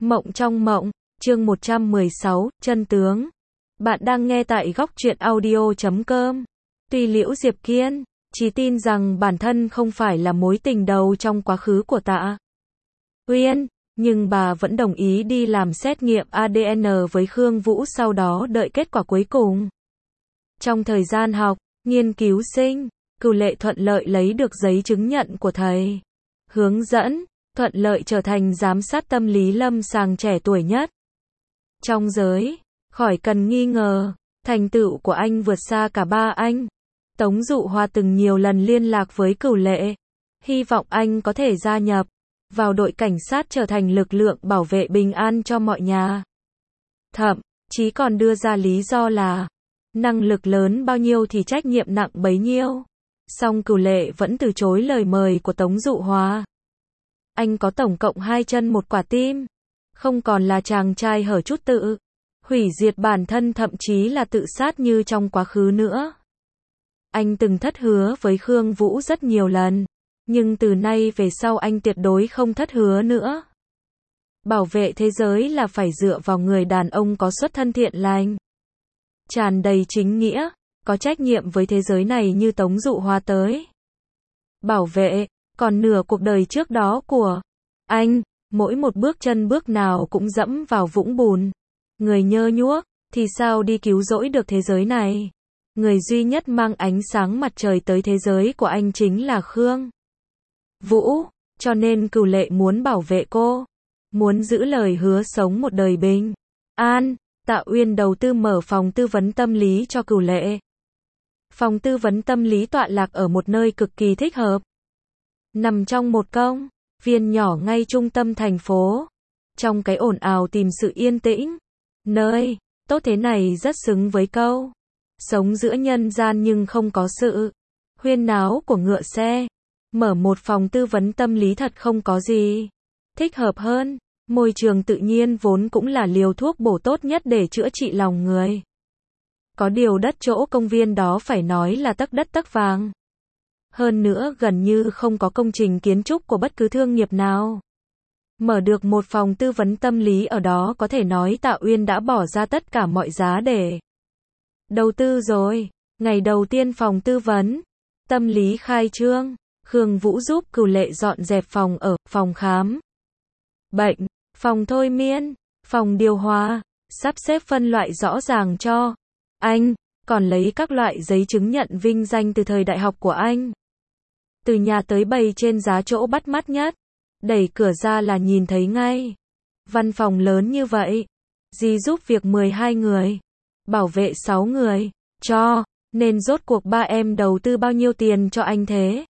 Mộng trong mộng, chương 116, chân tướng. Bạn đang nghe tại góc truyện audio.com. Tuy Liễu Diệp Kiên chỉ tin rằng bản thân không phải là mối tình đầu trong quá khứ của Tạ Uyên, nhưng bà vẫn đồng ý đi làm xét nghiệm ADN với Khương Vũ, sau đó đợi kết quả cuối cùng. Trong thời gian học, nghiên cứu sinh, Cửu Lệ thuận lợi lấy được giấy chứng nhận của thầy hướng dẫn, thuận lợi trở thành giám sát tâm lý lâm sàng trẻ tuổi nhất trong giới. Khỏi cần nghi ngờ, thành tựu của anh vượt xa cả ba anh. Tống Dụ Hoa từng nhiều lần liên lạc với Cửu Lệ, hy vọng anh có thể gia nhập vào đội cảnh sát, trở thành lực lượng bảo vệ bình an cho mọi nhà. Thậm chí còn đưa ra lý do là năng lực lớn bao nhiêu thì trách nhiệm nặng bấy nhiêu. Song Cửu Lệ vẫn từ chối lời mời của Tống Dụ Hoa. Anh có tổng cộng 2 chân một quả tim, không còn là chàng trai hở chút tự hủy diệt bản thân, thậm chí là tự sát như trong quá khứ nữa. Anh từng thất hứa với Khương Vũ rất nhiều lần, nhưng từ nay về sau anh tuyệt đối không thất hứa nữa. Bảo vệ thế giới là phải dựa vào người đàn ông có xuất thân thiện lành, tràn đầy chính nghĩa, có trách nhiệm với thế giới này như Tống Dụ Hoa tới bảo vệ. Còn nửa cuộc đời trước đó của anh, mỗi một bước chân bước nào cũng dẫm vào vũng bùn. Người nhơ nhuốc, thì sao đi cứu rỗi được thế giới này. Người duy nhất mang ánh sáng mặt trời tới thế giới của anh chính là Khương Vũ, cho nên Cửu Lệ muốn bảo vệ cô, muốn giữ lời hứa sống một đời bình an. Tạ Uyên đầu tư mở phòng tư vấn tâm lý cho Cửu Lệ. Phòng tư vấn tâm lý tọa lạc ở một nơi cực kỳ thích hợp, nằm trong một công viên nhỏ ngay trung tâm thành phố, trong cái ồn ào tìm sự yên tĩnh. Nơi tốt thế này rất xứng với câu sống giữa nhân gian nhưng không có sự huyên náo của ngựa xe. Mở một phòng tư vấn tâm lý thật không có gì thích hợp hơn. Môi trường tự nhiên vốn cũng là liều thuốc bổ tốt nhất để chữa trị lòng người. Có điều đất chỗ công viên đó phải nói là tấc đất tấc vàng. Hơn nữa gần như không có công trình kiến trúc của bất cứ thương nghiệp nào. Mở được một phòng tư vấn tâm lý ở đó, có thể nói Tạ Uyên đã bỏ ra tất cả mọi giá để đầu tư rồi. Ngày đầu tiên phòng tư vấn tâm lý khai trương, Khương Vũ giúp Cửu Lệ dọn dẹp phòng ở, phòng khám bệnh, phòng thôi miên, phòng điều hòa, sắp xếp phân loại rõ ràng cho anh, còn lấy các loại giấy chứng nhận vinh danh từ thời đại học của anh. Từ nhà tới bày trên giá chỗ bắt mắt nhất, đẩy cửa ra là nhìn thấy ngay. Văn phòng lớn như vậy, dì giúp việc 12 người, bảo vệ 6 người, cho nên rốt cuộc ba em đầu tư bao nhiêu tiền cho anh thế?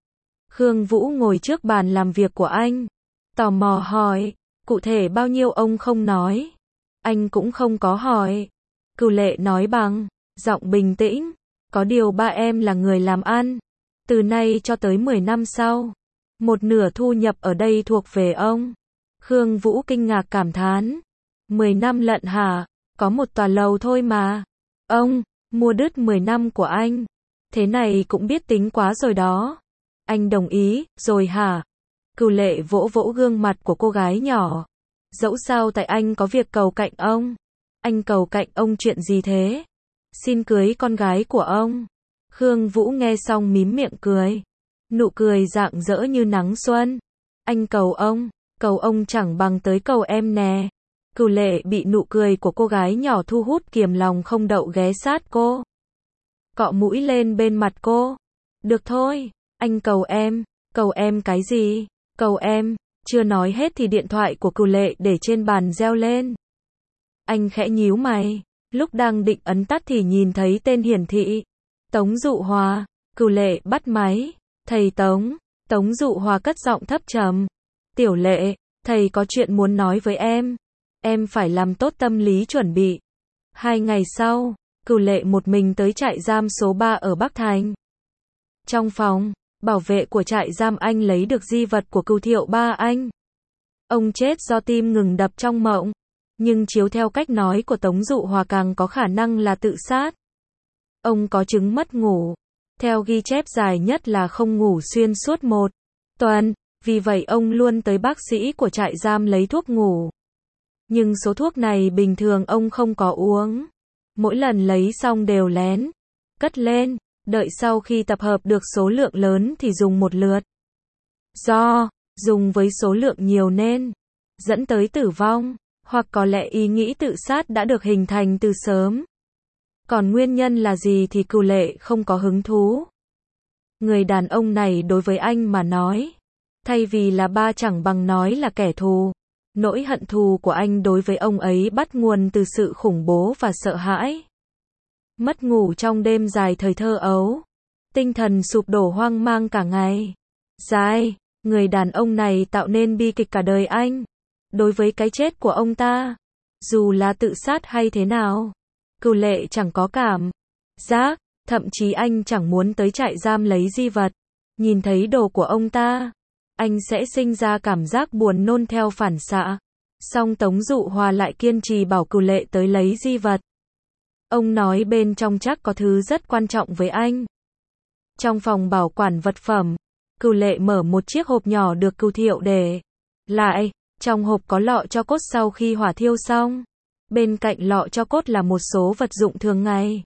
Khương Vũ ngồi trước bàn làm việc của anh, tò mò hỏi, cụ thể bao nhiêu ông không nói. Anh cũng không có hỏi. Cửu Lệ nói bằng giọng bình tĩnh, có điều ba em là người làm ăn. Từ nay cho tới 10 năm sau, một nửa thu nhập ở đây thuộc về ông. Khương Vũ kinh ngạc cảm thán. 10 năm lận hả? Có một tòa lầu thôi mà. Ông mua đứt 10 năm của anh. Thế này cũng biết tính quá rồi đó. Anh đồng ý, rồi hả? Cửu Lệ vỗ vỗ gương mặt của cô gái nhỏ. Dẫu sao tại anh có việc cầu cạnh ông. Anh cầu cạnh ông chuyện gì thế? Xin cưới con gái của ông. Khương Vũ nghe xong mím miệng cười. Nụ cười rạng rỡ như nắng xuân. Anh cầu ông chẳng bằng tới cầu em nè. Cửu Lệ bị nụ cười của cô gái nhỏ thu hút, kiềm lòng không đậu ghé sát cô, cọ mũi lên bên mặt cô. Được thôi, anh cầu em cái gì? Cầu em. Chưa nói hết thì điện thoại của Cửu Lệ để trên bàn reo lên. Anh khẽ nhíu mày, lúc đang định ấn tắt thì nhìn thấy tên hiển thị. Tống Dụ Hoa. Cửu Lệ bắt máy. Thầy Tống. Tống Dụ Hoa cất giọng thấp trầm. Tiểu Lệ, thầy có chuyện muốn nói với em. Em phải làm tốt tâm lý chuẩn bị. 2 ngày sau, Cửu Lệ một mình tới trại giam số 3 ở Bắc Thành. Trong phòng bảo vệ của trại giam, anh lấy được di vật của Cửu Thiệu ba anh. Ông chết do tim ngừng đập trong mộng, nhưng chiếu theo cách nói của Tống Dụ Hoa càng có khả năng là tự sát. Ông có chứng mất ngủ. Theo ghi chép dài nhất là không ngủ xuyên suốt 1 tuần, vì vậy ông luôn tới bác sĩ của trại giam lấy thuốc ngủ. Nhưng số thuốc này bình thường ông không có uống. Mỗi lần lấy xong đều lén cất lên, đợi sau khi tập hợp được số lượng lớn thì dùng một lượt. Do dùng với số lượng nhiều nên dẫn tới tử vong, hoặc có lẽ ý nghĩ tự sát đã được hình thành từ sớm. Còn nguyên nhân là gì thì Cửu Lệ không có hứng thú. Người đàn ông này đối với anh mà nói, thay vì là ba chẳng bằng nói là kẻ thù. Nỗi hận thù của anh đối với ông ấy bắt nguồn từ sự khủng bố và sợ hãi. Mất ngủ trong đêm dài thời thơ ấu. Tinh thần sụp đổ hoang mang cả ngày dài. Người đàn ông này tạo nên bi kịch cả đời anh. Đối với cái chết của ông ta, dù là tự sát hay thế nào, Cửu Lệ chẳng có cảm giác, thậm chí anh chẳng muốn tới trại giam lấy di vật. Nhìn thấy đồ của ông ta, anh sẽ sinh ra cảm giác buồn nôn theo phản xạ. Song Tống Dụ Hòa lại kiên trì bảo Cửu Lệ tới lấy di vật. Ông nói bên trong chắc có thứ rất quan trọng với anh. Trong phòng bảo quản vật phẩm, Cửu Lệ mở một chiếc hộp nhỏ được Cửu Thiệu để lại. Trong hộp có lọ tro cốt sau khi hỏa thiêu xong. Bên cạnh lọ tro cốt là một số vật dụng thường ngày.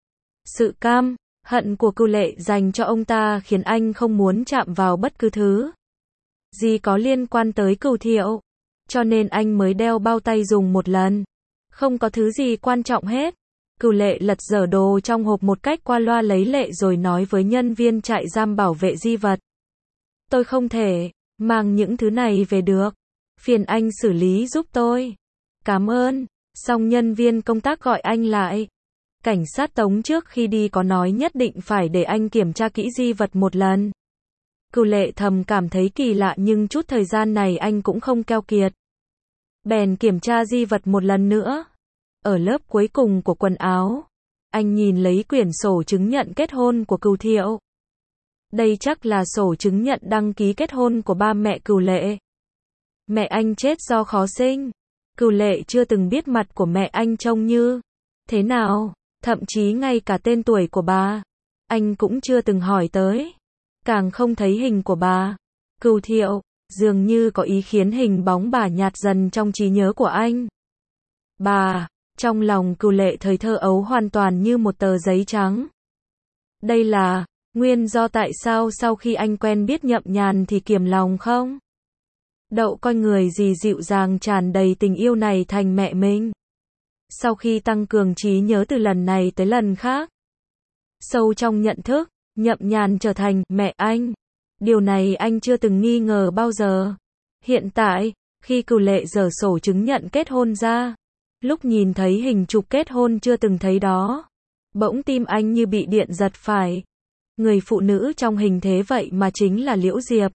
Sự căm hận của Cửu Lệ dành cho ông ta khiến anh không muốn chạm vào bất cứ thứ gì có liên quan tới Cửu Thiệu. Cho nên anh mới đeo bao tay dùng một lần. Không có thứ gì quan trọng hết. Cửu Lệ lật dở đồ trong hộp một cách qua loa lấy lệ rồi nói với nhân viên trại giam bảo vệ di vật. Tôi không thể mang những thứ này về được. Phiền anh xử lý giúp tôi. Cảm ơn. Xong nhân viên công tác gọi anh lại. Cảnh sát Tống trước khi đi có nói nhất định phải để anh kiểm tra kỹ di vật một lần. Cửu Lệ thầm cảm thấy kỳ lạ nhưng chút thời gian này anh cũng không keo kiệt. Bèn kiểm tra di vật một lần nữa. Ở lớp cuối cùng của quần áo, anh nhìn lấy quyển sổ chứng nhận kết hôn của Cửu Thiệu. Đây chắc là sổ chứng nhận đăng ký kết hôn của ba mẹ Cửu Lệ. Mẹ anh chết do khó sinh. Cửu Lệ chưa từng biết mặt của mẹ anh trông như thế nào, thậm chí ngay cả tên tuổi của bà, anh cũng chưa từng hỏi tới. Càng không thấy hình của bà. Cửu Thiệu dường như có ý khiến hình bóng bà nhạt dần trong trí nhớ của anh. Bà, trong lòng Cửu Lệ thời thơ ấu hoàn toàn như một tờ giấy trắng. Đây là nguyên do tại sao sau khi anh quen biết Nhậm Nhàn thì kiềm lòng không? Đậu coi người gì dịu dàng tràn đầy tình yêu này thành mẹ mình. Sau khi tăng cường trí nhớ từ lần này tới lần khác, sâu trong nhận thức, Nhậm Nhàn trở thành mẹ anh. Điều này anh chưa từng nghi ngờ bao giờ. Hiện tại, khi Cửu Lệ giở sổ chứng nhận kết hôn ra, lúc nhìn thấy hình chụp kết hôn chưa từng thấy đó, bỗng tim anh như bị điện giật phải. Người phụ nữ trong hình thế vậy mà chính là Liễu Diệp.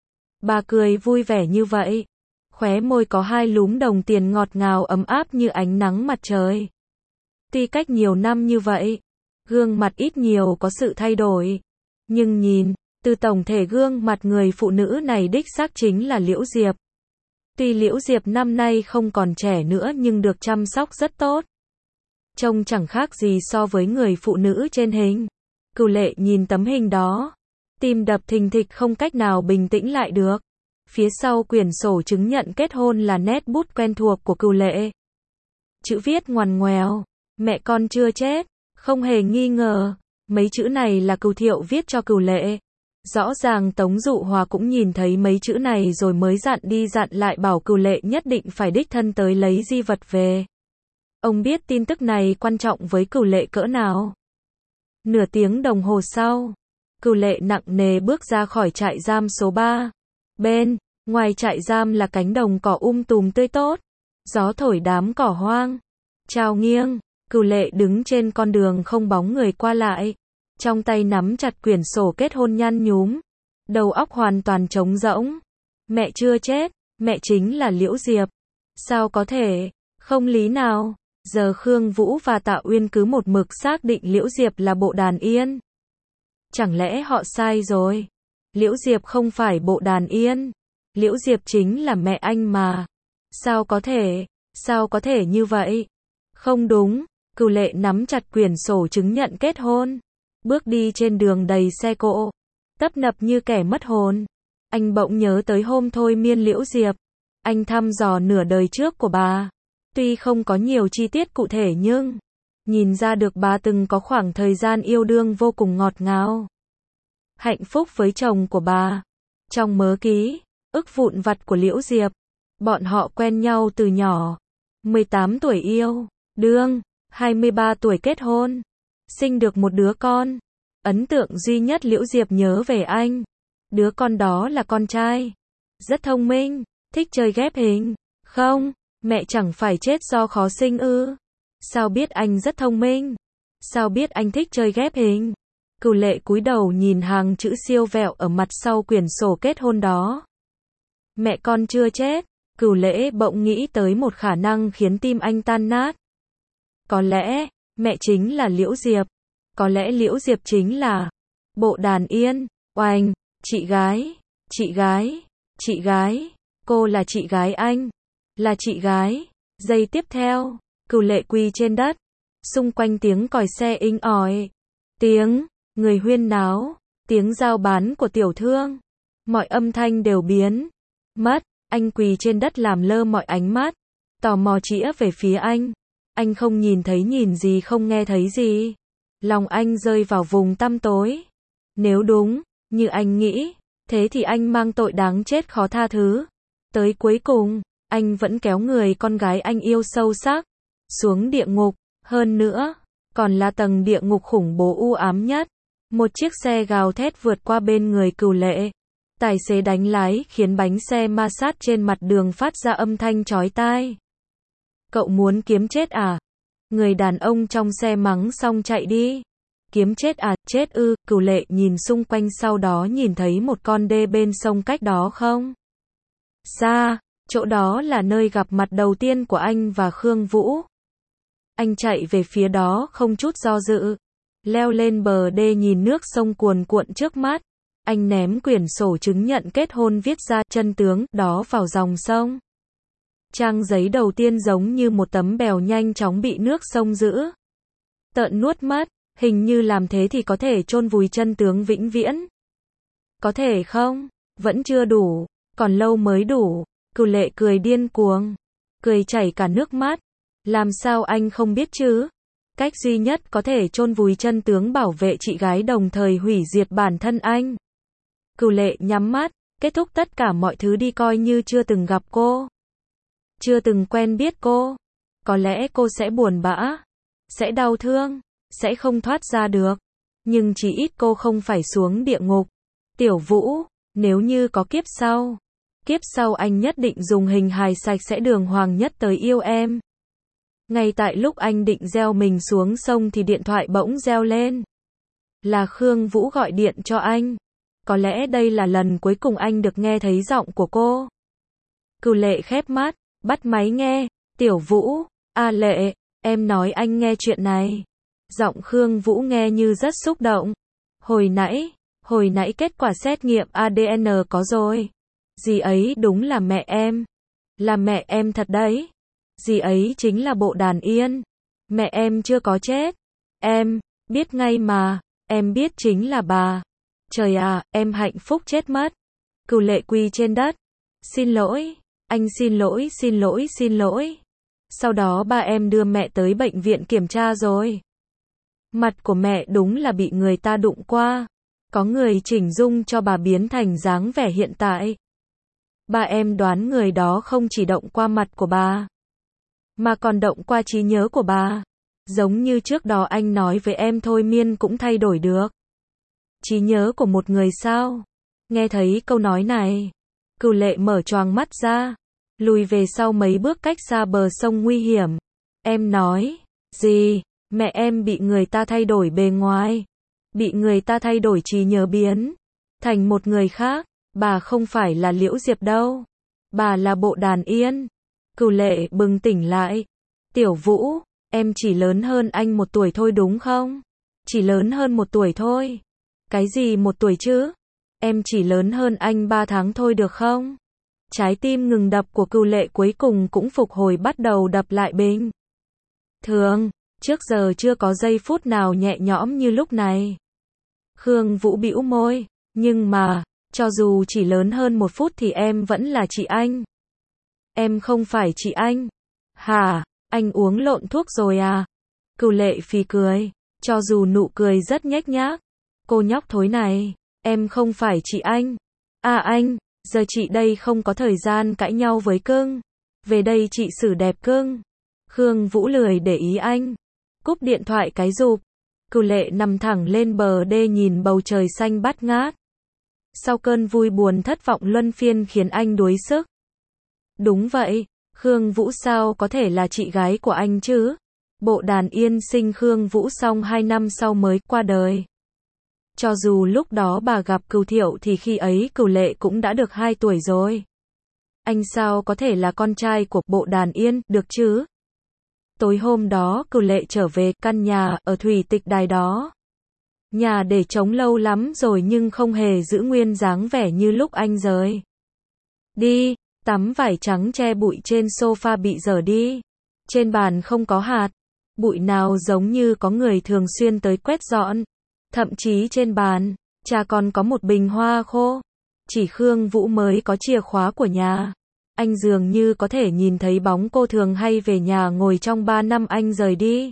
Bà cười vui vẻ như vậy. Khóe môi có hai lúm đồng tiền ngọt ngào ấm áp như ánh nắng mặt trời. Tuy cách nhiều năm như vậy, gương mặt ít nhiều có sự thay đổi. Nhưng nhìn, từ tổng thể gương mặt người phụ nữ này đích xác chính là Liễu Diệp. Tuy Liễu Diệp năm nay không còn trẻ nữa nhưng được chăm sóc rất tốt. Trông chẳng khác gì so với người phụ nữ trên hình. Cửu Lệ nhìn tấm hình đó, tim đập thình thịch không cách nào bình tĩnh lại được. Phía sau quyển sổ chứng nhận kết hôn là nét bút quen thuộc của Cửu Lệ. Chữ viết ngoằn ngoèo, mẹ con chưa chết, không hề nghi ngờ. Mấy chữ này là Cửu Thiệu viết cho Cửu Lệ. Rõ ràng Tống Dụ Hòa cũng nhìn thấy mấy chữ này rồi mới dặn đi dặn lại bảo Cửu Lệ nhất định phải đích thân tới lấy di vật về. Ông biết tin tức này quan trọng với Cửu Lệ cỡ nào. Nửa tiếng đồng hồ sau, Cửu Lệ nặng nề bước ra khỏi trại giam số 3. Bên ngoài trại giam là cánh đồng cỏ tùm tươi tốt. Gió thổi đám cỏ hoang trao nghiêng. Cửu Lệ đứng trên con đường không bóng người qua lại, trong tay nắm chặt quyển sổ kết hôn nhăn nhúm, đầu óc hoàn toàn trống rỗng. Mẹ chưa chết, mẹ chính là Liễu Diệp. Sao có thể? Không lý nào. Giờ Khương Vũ và Tạ Uyên cứ một mực xác định Liễu Diệp là Bộ Đàn Yên. Chẳng lẽ họ sai rồi? Liễu Diệp không phải Bộ Đàn Yên. Liễu Diệp chính là mẹ anh mà. Sao có thể? Sao có thể như vậy? Không đúng. Cửu Lệ nắm chặt quyển sổ chứng nhận kết hôn, bước đi trên đường đầy xe cộ, tấp nập như kẻ mất hồn. Anh bỗng nhớ tới hôm thôi miên Liễu Diệp. Anh thăm dò nửa đời trước của bà. Tuy không có nhiều chi tiết cụ thể nhưng nhìn ra được bà từng có khoảng thời gian yêu đương vô cùng ngọt ngào. Hạnh phúc với chồng của bà. Trong mớ ký ức vụn vặt của Liễu Diệp, bọn họ quen nhau từ nhỏ. 18 tuổi yêu đương, 23 tuổi kết hôn, sinh được một đứa con. Ấn tượng duy nhất Liễu Diệp nhớ về anh, đứa con đó là con trai. Rất thông minh, thích chơi ghép hình. Không, mẹ chẳng phải chết do khó sinh ư? Sao biết anh rất thông minh? Sao biết anh thích chơi ghép hình? Cửu Lệ cúi đầu nhìn hàng chữ siêu vẹo ở mặt sau quyển sổ kết hôn đó. Mẹ con chưa chết. Cửu Lễ bỗng nghĩ tới một khả năng khiến tim anh tan nát. Có lẽ, mẹ chính là Liễu Diệp. Có lẽ Liễu Diệp chính là Bộ Đàn Yên. Oanh, chị gái, chị gái, chị gái, cô là chị gái anh. Là chị gái. Giây tiếp theo, Cửu Lệ quỳ trên đất. Xung quanh tiếng còi xe inh ỏi. Tiếng người huyên náo, tiếng giao bán của tiểu thương. Mọi âm thanh đều biến mất. Anh quỳ trên đất làm lơ mọi ánh mắt. Tò mò chĩa về phía anh. Anh không nhìn thấy nhìn gì không nghe thấy gì. Lòng anh rơi vào vùng tăm tối. Nếu đúng như anh nghĩ, thế thì anh mang tội đáng chết khó tha thứ. Tới cuối cùng, anh vẫn kéo người con gái anh yêu sâu sắc xuống địa ngục. Hơn nữa, còn là tầng địa ngục khủng bố u ám nhất. Một chiếc xe gào thét vượt qua bên người Cửu Lệ. Tài xế đánh lái khiến bánh xe ma sát trên mặt đường phát ra âm thanh chói tai. Cậu muốn kiếm chết à? Người đàn ông trong xe mắng xong chạy đi. Kiếm chết à, chết ư? Cửu Lệ nhìn xung quanh, sau đó nhìn thấy một con đê bên sông cách đó không xa. Chỗ đó là nơi gặp mặt đầu tiên của anh và Khương Vũ. Anh chạy về phía đó không chút do dự. Leo lên bờ đê nhìn nước sông cuồn cuộn trước mắt. Anh ném quyển sổ chứng nhận kết hôn viết ra chân tướng đó vào dòng sông. Trang giấy đầu tiên giống như một tấm bèo nhanh chóng bị nước sông giữ tợn nuốt mất. Hình như làm thế thì có thể chôn vùi chân tướng vĩnh viễn. Có thể không? Vẫn chưa đủ. Còn lâu mới đủ. Cửu Lệ cười điên cuồng. Cười chảy cả nước mắt. Làm sao anh không biết chứ? Cách duy nhất có thể chôn vùi chân tướng, bảo vệ chị gái đồng thời hủy diệt bản thân anh. Cửu Lệ nhắm mắt, kết thúc tất cả mọi thứ đi, coi như chưa từng gặp cô. Chưa từng quen biết cô. Có lẽ cô sẽ buồn bã. Sẽ đau thương. Sẽ không thoát ra được. Nhưng chỉ ít cô không phải xuống địa ngục. Tiểu Vũ, nếu như có kiếp sau anh nhất định dùng hình hài sạch sẽ đường hoàng nhất tới yêu em. Ngay tại lúc anh định gieo mình xuống sông thì điện thoại bỗng reo lên. Là Khương Vũ gọi điện cho anh. Có lẽ đây là lần cuối cùng anh được nghe thấy giọng của cô. Cửu Lệ khép mắt, bắt máy nghe. Tiểu Vũ, Lệ, em nói anh nghe chuyện này. Giọng Khương Vũ nghe như rất xúc động. Hồi nãy kết quả xét nghiệm ADN có rồi. Dì ấy đúng là mẹ em. Là mẹ em thật đấy. Dì ấy chính là Bộ Đàn Yên. Mẹ em chưa có chết. Em biết ngay mà. Em biết chính là bà. Trời à, em hạnh phúc chết mất. Cửu Lệ quỳ trên đất. Xin lỗi. Anh xin lỗi. Sau đó ba em đưa mẹ tới bệnh viện kiểm tra rồi. Mặt của mẹ đúng là bị người ta đụng qua. Có người chỉnh dung cho bà biến thành dáng vẻ hiện tại. Ba em đoán người đó không chỉ động qua mặt của bà, mà còn động qua trí nhớ của bà. Giống như trước đó anh nói với em thôi miên cũng thay đổi được trí nhớ của một người sao? Nghe thấy câu nói này, Cửu Lệ mở choàng mắt ra, lùi về sau mấy bước cách xa bờ sông nguy hiểm. Em nói, gì? Mẹ em bị người ta thay đổi bề ngoài. Bị người ta thay đổi trí nhớ biến thành một người khác. Bà không phải là Liễu Diệp đâu. Bà là Bộ Đàn Yên. Cửu Lệ bừng tỉnh lại. Tiểu Vũ, em chỉ lớn hơn anh 1 tuổi thôi đúng không? Chỉ lớn hơn 1 tuổi thôi. Cái gì 1 tuổi chứ? Em chỉ lớn hơn anh 3 tháng thôi được không? Trái tim ngừng đập của Cửu Lệ cuối cùng cũng phục hồi, bắt đầu đập lại bình thường. Trước giờ chưa có giây phút nào nhẹ nhõm như lúc này. Khương Vũ bĩu môi. Nhưng mà, cho dù chỉ lớn hơn 1 phút thì em vẫn là chị anh. Em không phải chị anh. Hả, anh uống lộn thuốc rồi à? Cửu Lệ phì cười, cho dù nụ cười rất nhếch nhác. Cô nhóc thối này, em không phải chị anh. À anh, giờ chị đây không có thời gian cãi nhau với cưng. Về đây chị xử đẹp cưng. Khương Vũ lười để ý anh. Cúp điện thoại cái rụp. Cửu Lệ nằm thẳng lên bờ đê nhìn bầu trời xanh bát ngát. Sau cơn vui buồn thất vọng luân phiên khiến anh đuối sức. Đúng vậy, Khương Vũ sao có thể là chị gái của anh chứ? Bộ Đàn Yên sinh Khương Vũ xong 2 năm sau mới qua đời. Cho dù lúc đó bà gặp Cửu Thiệu thì khi ấy Cửu Lệ cũng đã được 2 tuổi rồi. Anh sao có thể là con trai của Bộ Đàn Yên, được chứ? Tối hôm đó Cửu Lệ trở về căn nhà ở Thủy Tịch Đài đó. Nhà để trống lâu lắm rồi nhưng không hề giữ nguyên dáng vẻ như lúc anh rời đi. Tấm vải trắng che bụi trên sofa bị dở đi. Trên bàn không có hạt bụi nào, giống như có người thường xuyên tới quét dọn. Thậm chí trên bàn trà còn có một bình hoa khô. Chỉ Khương Vũ mới có chìa khóa của nhà. Anh dường như có thể nhìn thấy bóng cô thường hay về nhà ngồi trong 3 năm anh rời đi.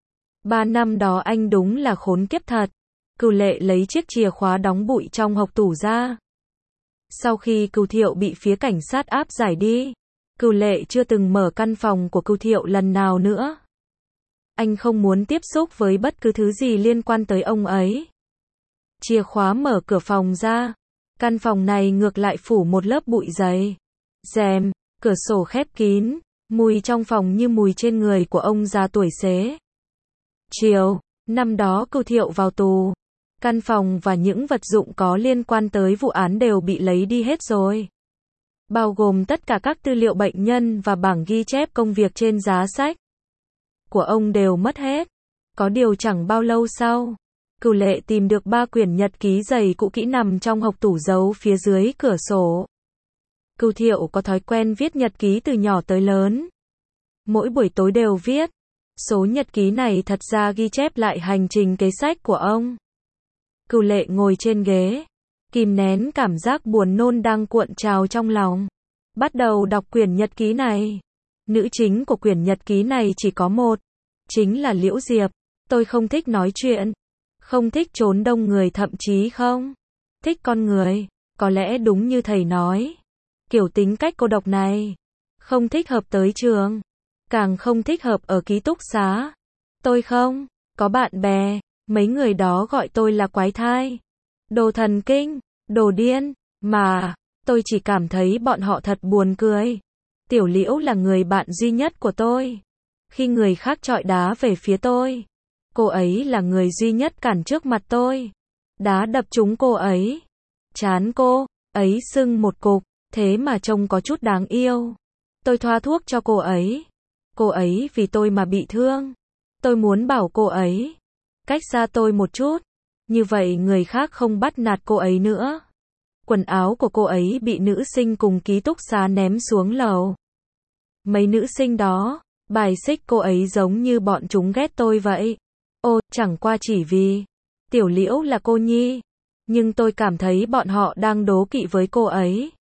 3 năm đó anh đúng là khốn kiếp thật. Cửu Lệ lấy chiếc chìa khóa đóng bụi trong hộc tủ ra. Sau khi Cửu Thiệu bị phía cảnh sát áp giải đi, Cửu Lệ chưa từng mở căn phòng của Cửu Thiệu lần nào nữa. Anh không muốn tiếp xúc với bất cứ thứ gì liên quan tới ông ấy. Chìa khóa mở cửa phòng ra. Căn phòng này ngược lại phủ một lớp bụi dày. Rèm, cửa sổ khép kín. Mùi trong phòng như mùi trên người của ông già tuổi xế. Chiều, năm đó Cửu Thiệu vào tù. Căn phòng và những vật dụng có liên quan tới vụ án đều bị lấy đi hết rồi. Bao gồm tất cả các tư liệu bệnh nhân và bảng ghi chép công việc trên giá sách của ông đều mất hết. Có điều chẳng bao lâu sau, Cửu Lệ tìm được 3 quyển nhật ký dày cũ kỹ nằm trong hộc tủ giấu phía dưới cửa sổ. Cửu Thiệu có thói quen viết nhật ký từ nhỏ tới lớn. Mỗi buổi tối đều viết. Số nhật ký này thật ra ghi chép lại hành trình kế sách của ông. Cửu Lệ ngồi trên ghế, kìm nén cảm giác buồn nôn đang cuộn trào trong lòng. Bắt đầu đọc quyển nhật ký này. Nữ chính của quyển nhật ký này chỉ có một, chính là Liễu Diệp. Tôi không thích nói chuyện, không thích trốn đông người, thậm chí không thích con người. Có lẽ đúng như thầy nói, kiểu tính cách cô độc này không thích hợp tới trường, càng không thích hợp ở ký túc xá. Tôi không có bạn bè, mấy người đó gọi tôi là quái thai, đồ thần kinh, đồ điên, mà tôi chỉ cảm thấy bọn họ thật buồn cười. Tiểu Liễu là người bạn duy nhất của tôi. Khi người khác chọi đá về phía tôi, cô ấy là người duy nhất cản trước mặt tôi. Đá đập trúng cô ấy. Trán cô ấy sưng một cục, thế mà trông có chút đáng yêu. Tôi thoa thuốc cho cô ấy. Cô ấy vì tôi mà bị thương. Tôi muốn bảo cô ấy cách xa tôi một chút. Như vậy người khác không bắt nạt cô ấy nữa. Quần áo của cô ấy bị nữ sinh cùng ký túc xá ném xuống lầu. Mấy nữ sinh đó bài xích cô ấy giống như bọn chúng ghét tôi vậy. Ô, chẳng qua chỉ vì Tiểu Liễu là cô nhi. Nhưng tôi cảm thấy bọn họ đang đố kỵ với cô ấy.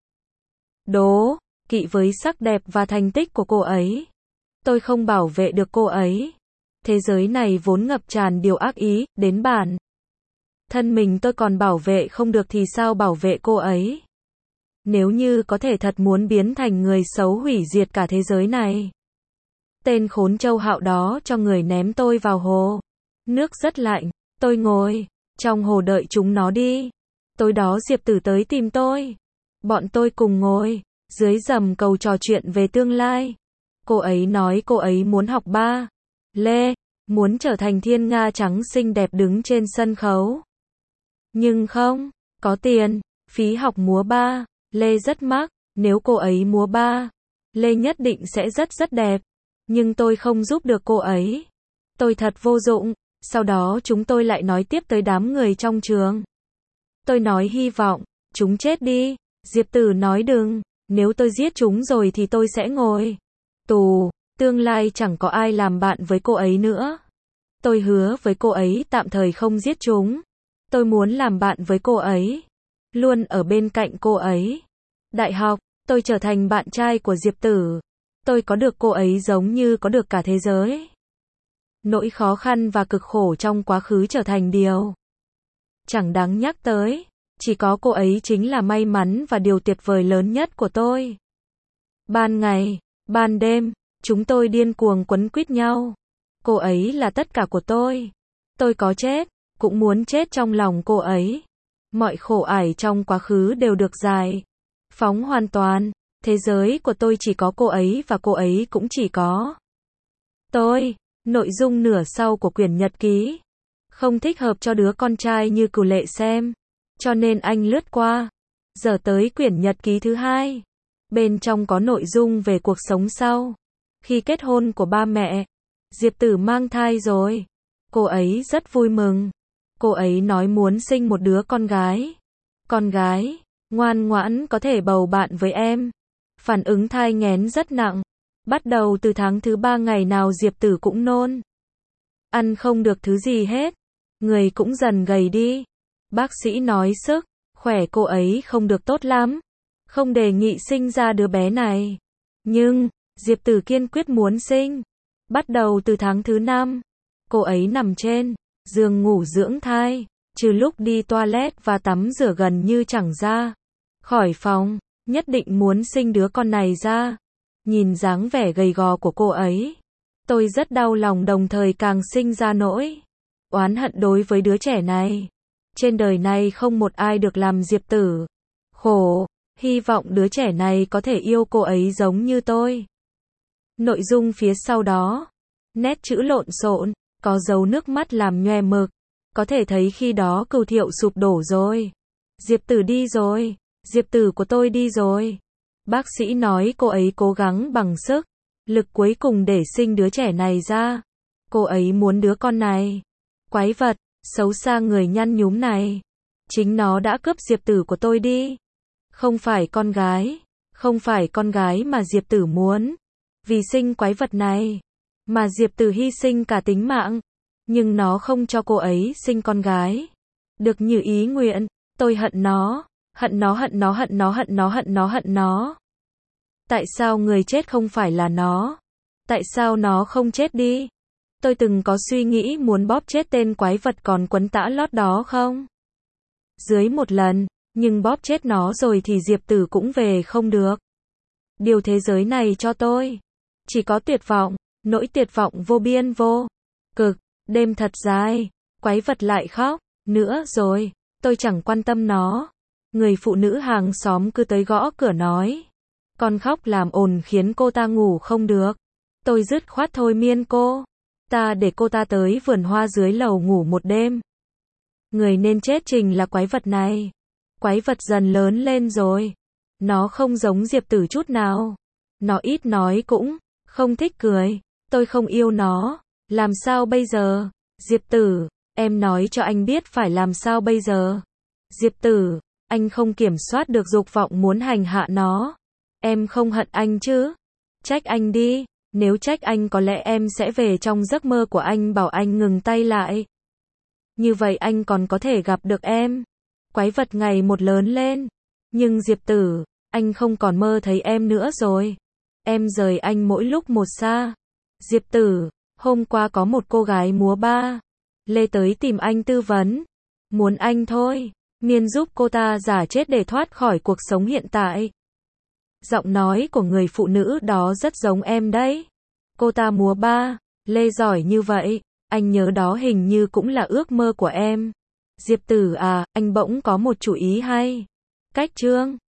Đố kỵ với sắc đẹp và thành tích của cô ấy. Tôi không bảo vệ được cô ấy. Thế giới này vốn ngập tràn điều ác ý, đến bản thân mình tôi còn bảo vệ không được thì sao bảo vệ cô ấy. Nếu như có thể thật muốn biến thành người xấu hủy diệt cả thế giới này. Tên khốn Châu Hạo đó cho người ném tôi vào hồ. Nước rất lạnh, tôi ngồi trong hồ đợi chúng nó đi. Tối đó Diệp Tử tới tìm tôi. Bọn tôi cùng ngồi dưới rầm cầu trò chuyện về tương lai. Cô ấy nói cô ấy muốn học ba lê, muốn trở thành thiên nga trắng xinh đẹp đứng trên sân khấu. Nhưng không có tiền, phí học múa ba lê rất mắc. Nếu cô ấy múa ba lê nhất định sẽ rất đẹp. Nhưng tôi không giúp được cô ấy. Tôi thật vô dụng. Sau đó chúng tôi lại nói tiếp tới đám người trong trường. Tôi nói hy vọng chúng chết đi. Diệp Tử nói đừng, nếu tôi giết chúng rồi thì tôi sẽ ngồi tù. Tương lai chẳng có ai làm bạn với cô ấy nữa. Tôi hứa với cô ấy tạm thời không giết chúng. Tôi muốn làm bạn với cô ấy, luôn ở bên cạnh cô ấy. Đại học, Tôi trở thành bạn trai của Diệp Tử. Tôi có được cô ấy giống như có được cả thế giới. Nỗi khó khăn và cực khổ trong quá khứ trở thành điều chẳng đáng nhắc tới. Chỉ có cô ấy chính là may mắn và điều tuyệt vời lớn nhất của tôi. Ban ngày, ban đêm, chúng tôi điên cuồng quấn quýt nhau. Cô ấy là tất cả của tôi. Tôi có chết, cũng muốn chết trong lòng cô ấy. Mọi khổ ải trong quá khứ đều được giải phóng hoàn toàn. Thế giới của tôi chỉ có cô ấy và cô ấy cũng chỉ có tôi. Nội dung nửa sau của quyển nhật ký không thích hợp cho đứa con trai như Cửu Lệ xem, cho nên anh lướt qua. Giờ tới quyển nhật ký thứ 2. Bên trong có nội dung về cuộc sống sau khi kết hôn của ba mẹ. Diệp Tử mang thai rồi. Cô ấy rất vui mừng. Cô ấy nói muốn sinh một đứa con gái. Con gái ngoan ngoãn có thể bầu bạn với em. Phản ứng thai nghén rất nặng. Bắt đầu từ tháng thứ 3 ngày nào Diệp Tử cũng nôn. Ăn không được thứ gì hết. Người cũng dần gầy đi. Bác sĩ nói sức khỏe cô ấy không được tốt lắm. Không đề nghị sinh ra đứa bé này. Nhưng, Diệp Tử kiên quyết muốn sinh. Bắt đầu từ tháng thứ 5, cô ấy nằm trên giường ngủ dưỡng thai, trừ lúc đi toilet và tắm rửa gần như chẳng ra khỏi phòng, nhất định muốn sinh đứa con này ra. Nhìn dáng vẻ gầy gò của cô ấy, tôi rất đau lòng đồng thời càng sinh ra nỗi oán hận đối với đứa trẻ này. Trên đời này không một ai được làm Diệp Tử khổ, hy vọng đứa trẻ này có thể yêu cô ấy giống như tôi. Nội dung phía sau đó, nét chữ lộn xộn, có dấu nước mắt làm nhoè mực, có thể thấy khi đó Cửu Thiệu sụp đổ rồi. Diệp Tử đi rồi, Diệp Tử của tôi đi rồi. Bác sĩ nói cô ấy cố gắng bằng sức lực cuối cùng để sinh đứa trẻ này ra. Cô ấy muốn đứa con này. Quái vật, xấu xa người nhăn nhúm này. Chính nó đã cướp Diệp Tử của tôi đi. Không phải con gái. Không phải con gái mà Diệp Tử muốn. Vì sinh quái vật này mà Diệp Tử hy sinh cả tính mạng. Nhưng nó không cho cô ấy sinh con gái được như ý nguyện. Tôi hận nó. Hận nó, hận nó, hận nó, hận nó, hận nó, hận nó. Tại sao người chết không phải là nó? Tại sao nó không chết đi? Tôi từng có suy nghĩ muốn bóp chết tên quái vật còn quấn tã lót đó không? Dưới một lần, nhưng bóp chết nó rồi thì Diệp Tử cũng về không được. Điều thế giới này cho tôi chỉ có tuyệt vọng, nỗi tuyệt vọng vô biên vô cực. Đêm thật dài, quái vật lại khóc nữa rồi, tôi chẳng quan tâm nó. Người phụ nữ hàng xóm cứ tới gõ cửa nói, con khóc làm ồn khiến cô ta ngủ không được. Tôi dứt khoát thôi miên cô ta để cô ta tới vườn hoa dưới lầu ngủ một đêm. Người nên chết chính là quái vật này. Quái vật dần lớn lên rồi. Nó không giống Diệp Tử chút nào. Nó ít nói cũng không thích cười. Tôi không yêu nó. Làm sao bây giờ? Diệp Tử, em nói cho anh biết phải làm sao bây giờ. Diệp Tử, anh không kiểm soát được dục vọng muốn hành hạ nó. Em không hận anh chứ? Trách anh đi. Nếu trách anh có lẽ em sẽ về trong giấc mơ của anh bảo anh ngừng tay lại. Như vậy anh còn có thể gặp được em. Quái vật ngày một lớn lên. Nhưng Diệp Tử, anh không còn mơ thấy em nữa rồi. Em rời anh mỗi lúc một xa. Diệp Tử, hôm qua có một cô gái múa ba lê tới tìm anh tư vấn. Muốn anh thôi miên giúp cô ta giả chết để thoát khỏi cuộc sống hiện tại. Giọng nói của người phụ nữ đó rất giống em đấy. Cô ta múa ba lê giỏi như vậy, anh nhớ đó hình như cũng là ước mơ của em. Diệp Tử à, anh bỗng có một chủ ý hay. Cách chương